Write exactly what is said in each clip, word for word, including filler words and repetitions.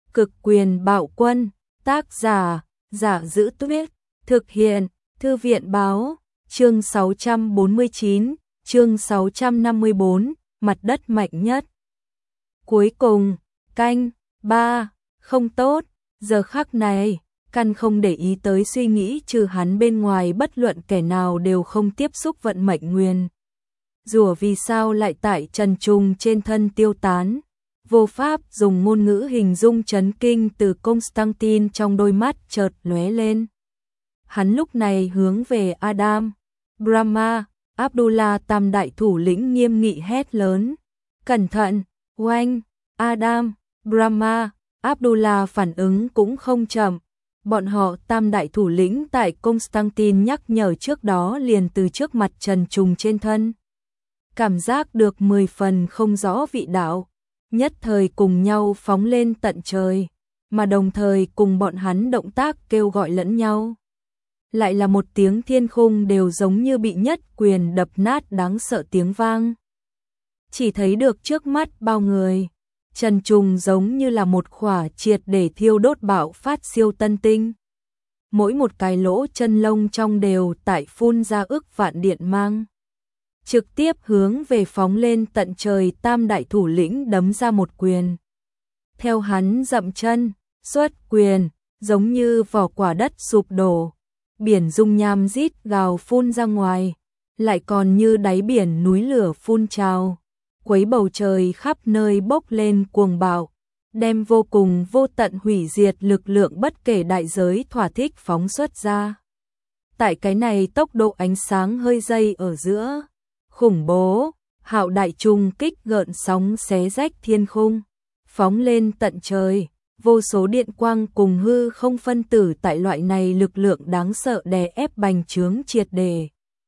Cực quyền bạo quân, tác giả, Giả Giữ Tuyết, thực hiện, Thư viện Báo, chương sáu trăm bốn mươi chín, chương sáu trăm năm mươi bốn, mặt đất mạnh nhất. Cuối cùng, canh, ba, không tốt, giờ khắc này, căn không để ý tới suy nghĩ trừ hắn bên ngoài bất luận kẻ nào đều không tiếp xúc vận mệnh nguyên. Rủa vì sao lại tại trần trùng trên thân tiêu tán. Vô pháp dùng ngôn ngữ hình dung chấn kinh từ Constantine trong đôi mắt chợt lóe lên. Hắn lúc này hướng về Adam, Brahma, Abdullah tam đại thủ lĩnh nghiêm nghị hét lớn. Cẩn thận, oanh, Adam, Brahma, Abdullah phản ứng cũng không chậm. Bọn họ tam đại thủ lĩnh tại Constantine nhắc nhở trước đó liền từ trước mặt trần trùng trên thân. Cảm giác được mười phần không rõ vị đạo. Nhất thời cùng nhau phóng lên tận trời, mà đồng thời cùng bọn hắn động tác kêu gọi lẫn nhau. Lại là một tiếng thiên khung đều giống như bị nhất quyền đập nát đáng sợ tiếng vang. Chỉ thấy được trước mắt bao người, trần trùng giống như là một khỏa triệt để thiêu đốt bạo phát siêu tân tinh. Mỗi một cái lỗ chân lông trong đều tại phun ra ức vạn điện mang. Trực tiếp hướng về phóng lên tận trời tam đại thủ lĩnh đấm ra một quyền. Theo hắn dậm chân, xuất quyền, giống như vỏ quả đất sụp đổ. Biển dung nham rít gào phun ra ngoài, lại còn như đáy biển núi lửa phun trào. Quấy bầu trời khắp nơi bốc lên cuồng bạo, đem vô cùng vô tận hủy diệt lực lượng bất kể đại giới thỏa thích phóng xuất ra. Tại cái này tốc độ ánh sáng hơi dây ở giữa. Khủng bố, hạo đại trùng kích gợn sóng xé rách thiên khung, phóng lên tận trời, vô số điện quang cùng hư không phân tử tại loại này lực lượng đáng sợ đè ép bành trướng triệt đề.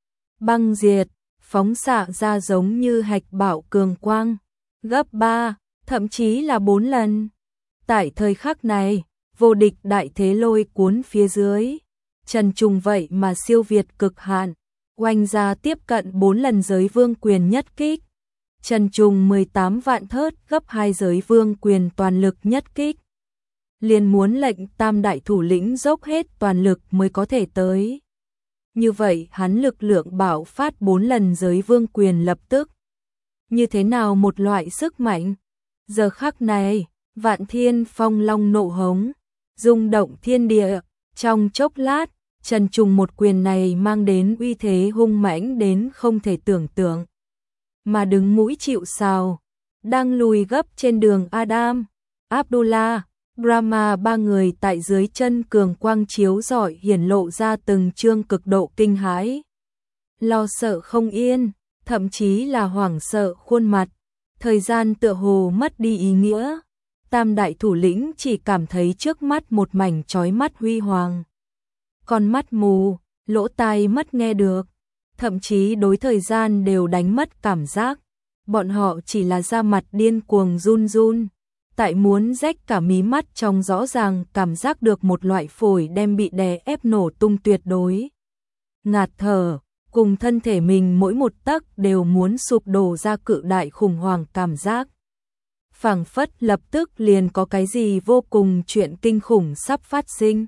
Băng diệt, phóng xạ ra giống như hạch bạo cường quang, gấp ba, thậm chí là bốn lần. Tại thời khắc này, vô địch đại thế lôi cuốn phía dưới, trần trùng vậy mà siêu việt cực hạn. Oanh ra tiếp cận bốn lần giới vương quyền nhất kích. Trần trùng mười tám vạn thớt gấp hai giới vương quyền toàn lực nhất kích. Liền muốn lệnh tam đại thủ lĩnh dốc hết toàn lực mới có thể tới. Như vậy hắn lực lượng bạo phát bốn lần giới vương quyền lập tức. Như thế nào một loại sức mạnh? Giờ khắc này, vạn thiên phong long nộ hống, rung động thiên địa, trong chốc lát. Trần trùng một quyền này mang đến uy thế hung mãnh đến không thể tưởng tượng. Mà đứng mũi chịu sào, đang lùi gấp trên đường Adam, Abdullah, Brahma ba người tại dưới chân cường quang chiếu rọi hiển lộ ra từng trương cực độ kinh hãi. Lo sợ không yên, thậm chí là hoảng sợ khuôn mặt. Thời gian tựa hồ mất đi ý nghĩa. Tam đại thủ lĩnh chỉ cảm thấy trước mắt một mảnh chói mắt huy hoàng. Con mắt mù, lỗ tai mất nghe được, thậm chí đối thời gian đều đánh mất cảm giác. Bọn họ chỉ là da mặt điên cuồng run run, tại muốn rách cả mí mắt trong rõ ràng cảm giác được một loại phổi đem bị đè ép nổ tung tuyệt đối. Ngạt thở, cùng thân thể mình mỗi một tấc đều muốn sụp đổ ra cự đại khủng hoảng cảm giác. Phảng phất lập tức liền có cái gì vô cùng chuyện kinh khủng sắp phát sinh.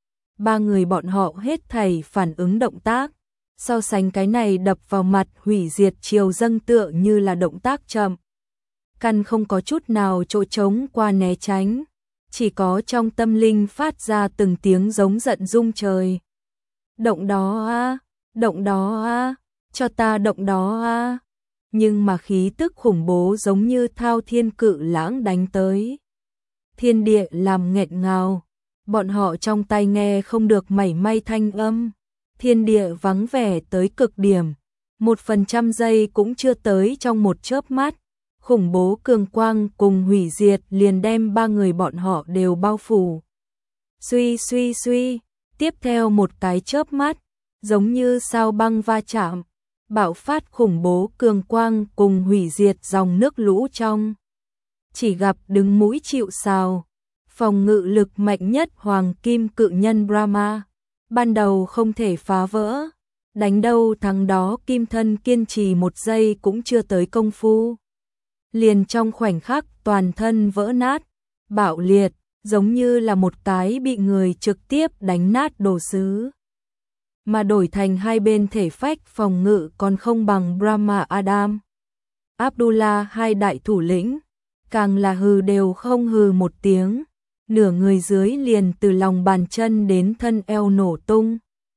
Ba người bọn họ hết thảy phản ứng động tác, so sánh cái này đập vào mặt hủy diệt chiều dâng tựa như là động tác chậm. Căn không có chút nào chỗ trống qua né tránh, chỉ có trong tâm linh phát ra từng tiếng giống giận rung trời. Động đó a, động đó a, cho ta động đó a. Nhưng mà khí tức khủng bố giống như thao thiên cự lãng đánh tới. Thiên địa làm nghẹn ngào. Bọn họ trong tai nghe không được mảy may thanh âm, thiên địa vắng vẻ tới cực điểm, một phần trăm giây cũng chưa tới trong một chớp mắt, khủng bố cường quang cùng hủy diệt liền đem ba người bọn họ đều bao phủ. Suy suy suy, tiếp theo một cái chớp mắt, giống như sao băng va chạm, bạo phát khủng bố cường quang cùng hủy diệt dòng nước lũ trong. Chỉ gặp đứng mũi chịu sào. Phòng ngự lực mạnh nhất hoàng kim cự nhân Brahma, ban đầu không thể phá vỡ, đánh đâu thắng đó kim thân kiên trì một giây cũng chưa tới công phu. Liền trong khoảnh khắc toàn thân vỡ nát, bạo liệt, giống như là một cái bị người trực tiếp đánh nát đồ sứ. Mà đổi thành hai bên thể phách phòng ngự còn không bằng Brahma Adam. Abdullah hai đại thủ lĩnh, càng là hừ đều không hừ một tiếng, nửa người dưới liền từ lòng bàn chân đến thân eo nổ tung.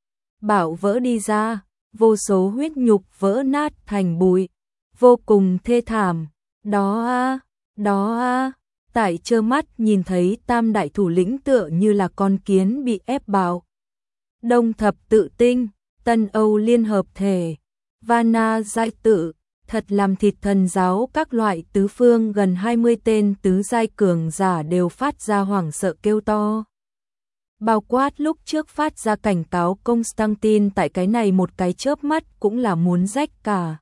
Bạo vỡ đi ra, vô số huyết nhục vỡ nát thành bụi, vô cùng thê thảm. Đó a, đó a, tại trơ mắt nhìn thấy tam đại thủ lĩnh tựa như là con kiến bị ép bạo. Đông thập tự tinh, Tân Âu liên hợp thể, Vana giai tự, thật làm thịt thần giáo các loại tứ phương gần hai mươi tên tứ giai cường giả đều phát ra hoảng sợ kêu to. Bao quát lúc trước phát ra cảnh cáo Constantine tại cái này một cái chớp mắt cũng là muốn rách cả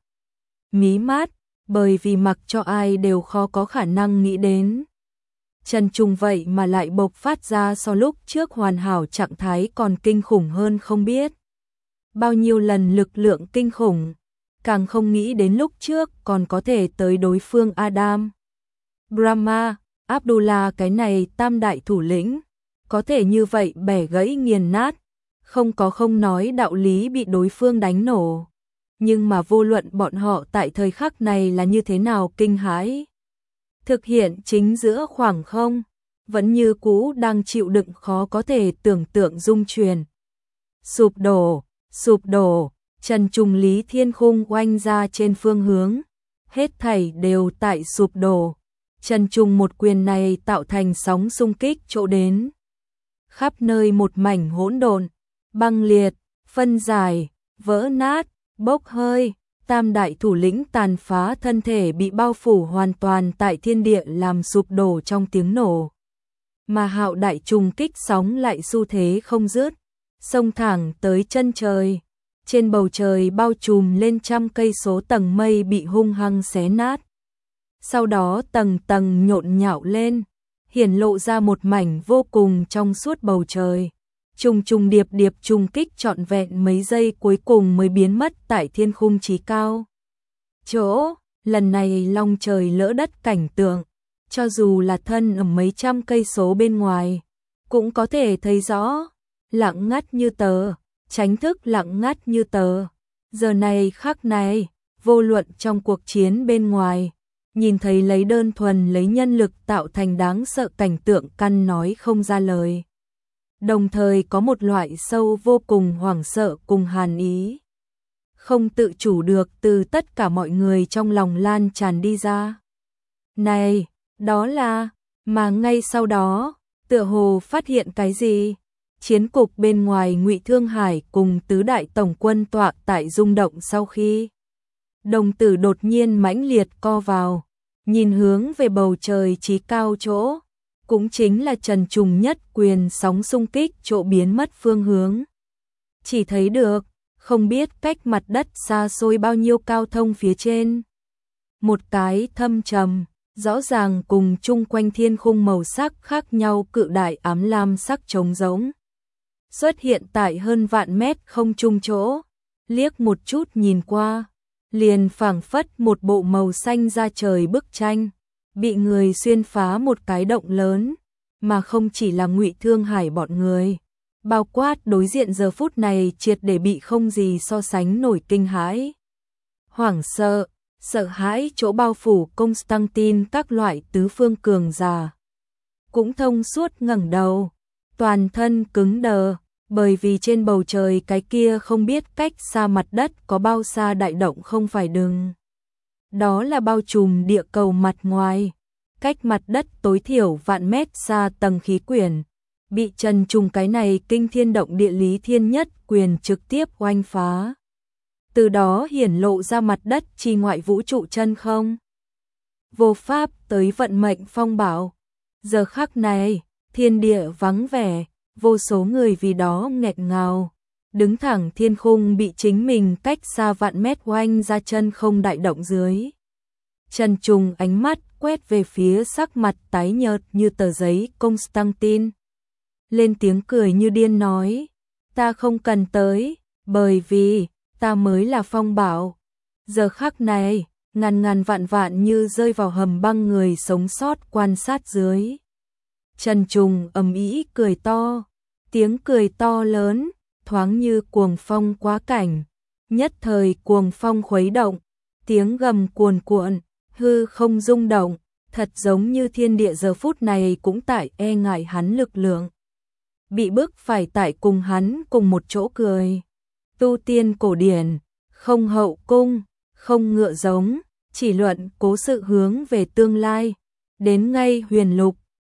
mí mắt, bởi vì mặc cho ai đều khó có khả năng nghĩ đến. Trần Trùng vậy mà lại bộc phát ra so lúc trước hoàn hảo trạng thái còn kinh khủng hơn không biết bao nhiêu lần lực lượng kinh khủng, càng không nghĩ đến lúc trước còn có thể tới đối phương Adam, Brahma, Abdullah cái này tam đại thủ lĩnh, có thể như vậy bẻ gãy nghiền nát, không có không nói đạo lý bị đối phương đánh nổ. Nhưng mà vô luận bọn họ tại thời khắc này là như thế nào kinh hãi. Thực hiện chính giữa khoảng không, vẫn như cũ đang chịu đựng khó có thể tưởng tượng dung truyền. Sụp đổ, sụp đổ, Trần Trùng Lý Thiên Khung oanh ra trên phương hướng, hết thảy đều tại sụp đổ. Trần Trùng một quyền này tạo thành sóng xung kích chỗ đến. Khắp nơi một mảnh hỗn độn, băng liệt, phân giải, vỡ nát, bốc hơi, tam đại thủ lĩnh tàn phá thân thể bị bao phủ hoàn toàn tại thiên địa làm sụp đổ trong tiếng nổ. Mà hạo đại trùng kích sóng lại xu thế không dứt, xông thẳng tới chân trời. Trên bầu trời bao trùm lên trăm cây số tầng mây bị hung hăng xé nát. Sau đó tầng tầng nhộn nhạo lên, hiển lộ ra một mảnh vô cùng trong suốt bầu trời. Trùng trùng điệp điệp trùng kích trọn vẹn mấy giây cuối cùng mới biến mất tại thiên khung chí cao. Chỗ, lần này long trời lỡ đất cảnh tượng, cho dù là thân ở mấy trăm cây số bên ngoài, cũng có thể thấy rõ, lặng ngắt như tờ, tránh thức lặng ngắt như tờ. Giờ này khắc này, vô luận trong cuộc chiến bên ngoài, nhìn thấy lấy đơn thuần lấy nhân lực tạo thành đáng sợ cảnh tượng căn nói không ra lời. Đồng thời có một loại sâu vô cùng hoảng sợ cùng hàn ý, không tự chủ được từ tất cả mọi người trong lòng lan tràn đi ra. Này, đó là, mà ngay sau đó, tựa hồ phát hiện cái gì? Chiến cục bên ngoài Ngụy Thương Hải cùng tứ đại tổng quân tọa tại rung động sau khi. Đồng tử đột nhiên mãnh liệt co vào, nhìn hướng về bầu trời chí cao chỗ. Cũng chính là Trần Trùng nhất quyền sóng xung kích chỗ biến mất phương hướng. Chỉ thấy được, không biết cách mặt đất xa xôi bao nhiêu cao thông phía trên. Một cái thâm trầm, rõ ràng cùng chung quanh thiên khung màu sắc khác nhau cự đại ám lam sắc trống rỗng. Xuất hiện tại hơn vạn mét không trung chỗ, liếc một chút nhìn qua, liền phảng phất một bộ màu xanh ra trời bức tranh. Bị người xuyên phá một cái động lớn, mà không chỉ là Ngụy Thương Hải bọn người, bao quát đối diện giờ phút này triệt để bị không gì so sánh nổi kinh hãi. Hoảng sợ, sợ hãi chỗ bao phủ Constantine các loại tứ phương cường giả. Cũng thông suốt ngẩng đầu, toàn thân cứng đờ, bởi vì trên bầu trời cái kia không biết cách xa mặt đất có bao xa đại động không phải đừng. Đó là bao trùm địa cầu mặt ngoài, cách mặt đất tối thiểu vạn mét xa tầng khí quyển, bị Trần Trùng cái này kinh thiên động địa lý thiên nhất quyền trực tiếp oanh phá. Từ đó hiển lộ ra mặt đất chi ngoại vũ trụ chân không. Vô pháp tới vận mệnh phong bảo. Giờ khắc này, thiên địa vắng vẻ, vô số người vì đó nghẹt ngào. Đứng thẳng thiên khung bị chính mình cách xa vạn mét oanh ra chân không đại động dưới. Trần Trùng ánh mắt quét về phía sắc mặt tái nhợt như tờ giấy Constantine. Lên tiếng cười như điên nói, ta không cần tới, bởi vì, ta mới là phong bảo. Giờ khắc này, ngàn ngàn vạn vạn như rơi vào hầm băng người sống sót quan sát dưới. Trần Trùng ầm ĩ cười to, tiếng cười to lớn, thoáng như cuồng phong quá cảnh, nhất thời cuồng phong khuấy động, tiếng gầm cuồn cuộn, hư không rung động, thật giống như thiên địa giờ phút này cũng tại e ngại hắn lực lượng. Bị bức phải tại cùng hắn cùng một chỗ cười. Tu tiên cổ điển, không hậu cung, không ngựa giống, chỉ luận cố sự hướng về tương lai. Đến ngay huyền lục,